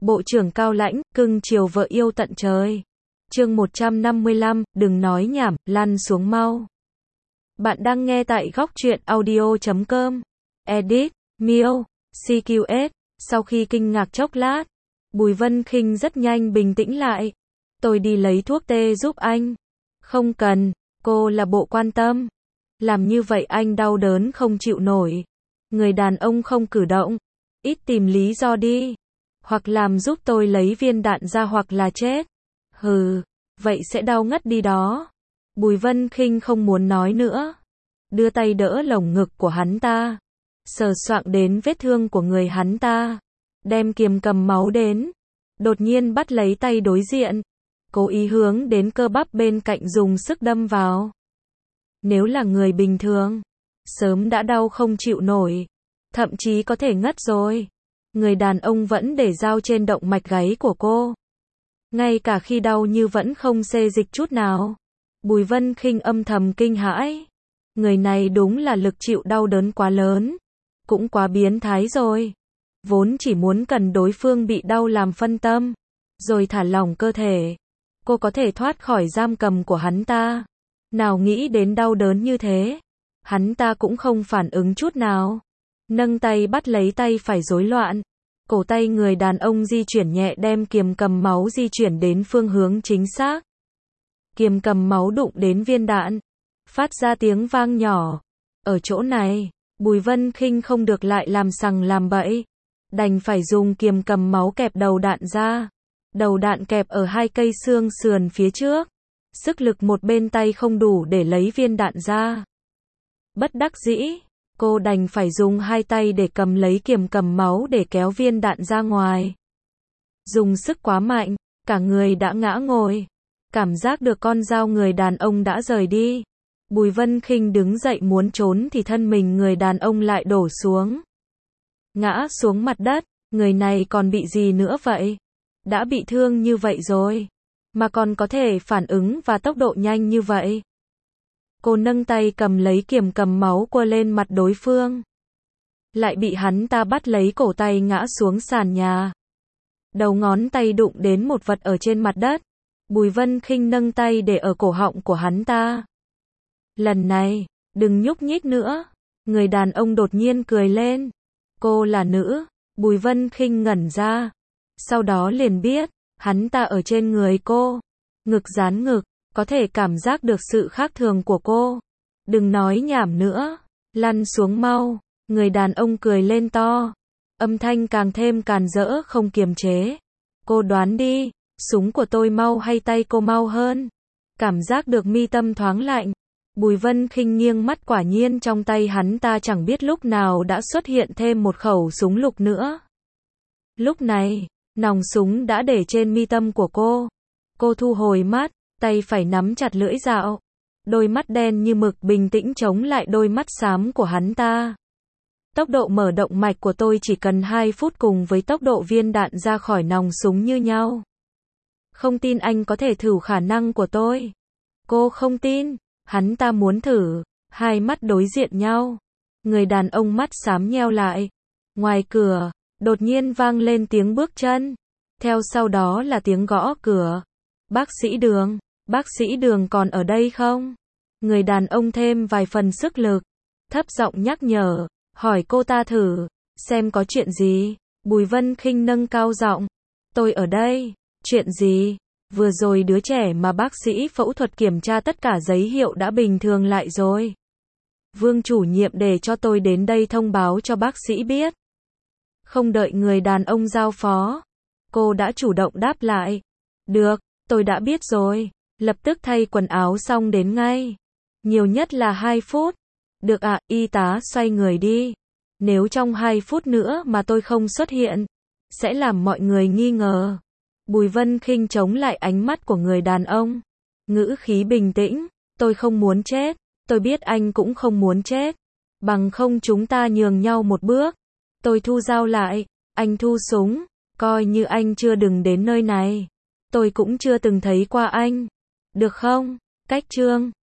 Bộ trưởng cao lãnh, cưng chiều vợ yêu tận trời. Chương 155, đừng nói nhảm, lăn xuống mau. Bạn đang nghe tại góc truyện audio.com. Edit, Miêu, CQS. Sau khi kinh ngạc chốc lát, Bùi Vân Khinh rất nhanh bình tĩnh lại. Tôi đi lấy thuốc tê giúp anh. Không cần, cô là bộ quan tâm. Làm như vậy anh đau đớn không chịu nổi. Người đàn ông không cử động. Ít tìm lý do đi. Hoặc làm giúp tôi lấy viên đạn ra hoặc là chết. Hừ, vậy sẽ đau ngất đi đó. Bùi Vân Khinh không muốn nói nữa. Đưa tay đỡ lồng ngực của hắn ta. Sờ soạng đến vết thương của người hắn ta. Đem kiềm cầm máu đến. Đột nhiên bắt lấy tay đối diện. Cố ý hướng đến cơ bắp bên cạnh dùng sức đâm vào. Nếu là người bình thường, sớm đã đau không chịu nổi. Thậm chí có thể ngất rồi. Người đàn ông vẫn để dao trên động mạch gáy của cô. Ngay cả khi đau như vẫn không xê dịch chút nào. Bùi Vân Khinh âm thầm kinh hãi. Người này đúng là lực chịu đau đớn quá lớn. Cũng quá biến thái rồi. Vốn chỉ muốn cần đối phương bị đau làm phân tâm. Rồi thả lỏng cơ thể. Cô có thể thoát khỏi giam cầm của hắn ta. Nào nghĩ đến đau đớn như thế. Hắn ta cũng không phản ứng chút nào. Nâng tay bắt lấy tay phải rối loạn. Cổ tay người đàn ông di chuyển nhẹ đem kiềm cầm máu di chuyển đến phương hướng chính xác. Kiềm cầm máu đụng đến viên đạn. Phát ra tiếng vang nhỏ. Ở chỗ này, Bùi Vân Khinh không được lại làm sằng làm bậy. Đành phải dùng kiềm cầm máu kẹp đầu đạn ra. Đầu đạn kẹp ở hai cây xương sườn phía trước. Sức lực một bên tay không đủ để lấy viên đạn ra. Bất đắc dĩ, cô đành phải dùng hai tay để cầm lấy kiềm cầm máu để kéo viên đạn ra ngoài. Dùng sức quá mạnh, cả người đã ngã ngồi. Cảm giác được con dao người đàn ông đã rời đi. Bùi Vân Khinh đứng dậy muốn trốn thì thân mình người đàn ông lại đổ xuống. Ngã xuống mặt đất, người này còn bị gì nữa vậy? Đã bị thương như vậy rồi, mà còn có thể phản ứng và tốc độ nhanh như vậy. Cô nâng tay cầm lấy kiềm cầm máu quơ lên mặt đối phương. Lại bị hắn ta bắt lấy cổ tay ngã xuống sàn nhà. Đầu ngón tay đụng đến một vật ở trên mặt đất. Bùi Vân Khinh nâng tay để ở cổ họng của hắn ta. Lần này, đừng nhúc nhích nữa. Người đàn ông đột nhiên cười lên. Cô là nữ. Bùi Vân Khinh ngẩn ra. Sau đó liền biết, hắn ta ở trên người cô. Ngực dán ngực, có thể cảm giác được sự khác thường của cô. Đừng nói nhảm nữa. Lăn xuống mau. Người đàn ông cười lên to. Âm thanh càng thêm càn rỡ không kiềm chế. Cô đoán đi, súng của tôi mau hay tay cô mau hơn? Cảm giác được mi tâm thoáng lạnh. Bùi Vân Khinh nghiêng mắt quả nhiên trong tay hắn ta chẳng biết lúc nào đã xuất hiện thêm một khẩu súng lục nữa. Lúc này, nòng súng đã để trên mi tâm của cô. Cô thu hồi mắt, tay phải nắm chặt lưỡi dao. Đôi mắt đen như mực bình tĩnh chống lại đôi mắt xám của hắn ta. Tốc độ mở động mạch của tôi chỉ cần 2 phút cùng với tốc độ viên đạn ra khỏi nòng súng như nhau. Không tin anh có thể thử khả năng của tôi. Cô không tin. Hắn ta muốn thử. Hai mắt đối diện nhau. Người đàn ông mắt xám nheo lại. Ngoài cửa, đột nhiên vang lên tiếng bước chân. Theo sau đó là tiếng gõ cửa. Bác sĩ Đường còn ở đây không? Người đàn ông thêm vài phần sức lực. Thấp giọng nhắc nhở, hỏi cô ta thử, xem có chuyện gì. Bùi Vân Khinh nâng cao giọng. Tôi ở đây. Chuyện gì? Vừa rồi đứa trẻ mà bác sĩ phẫu thuật kiểm tra tất cả giấy hiệu đã bình thường lại rồi. Vương chủ nhiệm để cho tôi đến đây thông báo cho bác sĩ biết. Không đợi người đàn ông giao phó, cô đã chủ động đáp lại. Được, tôi đã biết rồi. Lập tức thay quần áo xong đến ngay. Nhiều nhất là 2 phút. Được ạ, y tá xoay người đi. Nếu trong 2 phút nữa mà tôi không xuất hiện, sẽ làm mọi người nghi ngờ. Bùi Vân Khinh chống lại ánh mắt của người đàn ông. Ngữ khí bình tĩnh. Tôi không muốn chết. Tôi biết anh cũng không muốn chết. Bằng không chúng ta nhường nhau một bước. Tôi thu dao lại. Anh thu súng. Coi như anh chưa đừng đến nơi này. Tôi cũng chưa từng thấy qua anh. Được không? Cách chương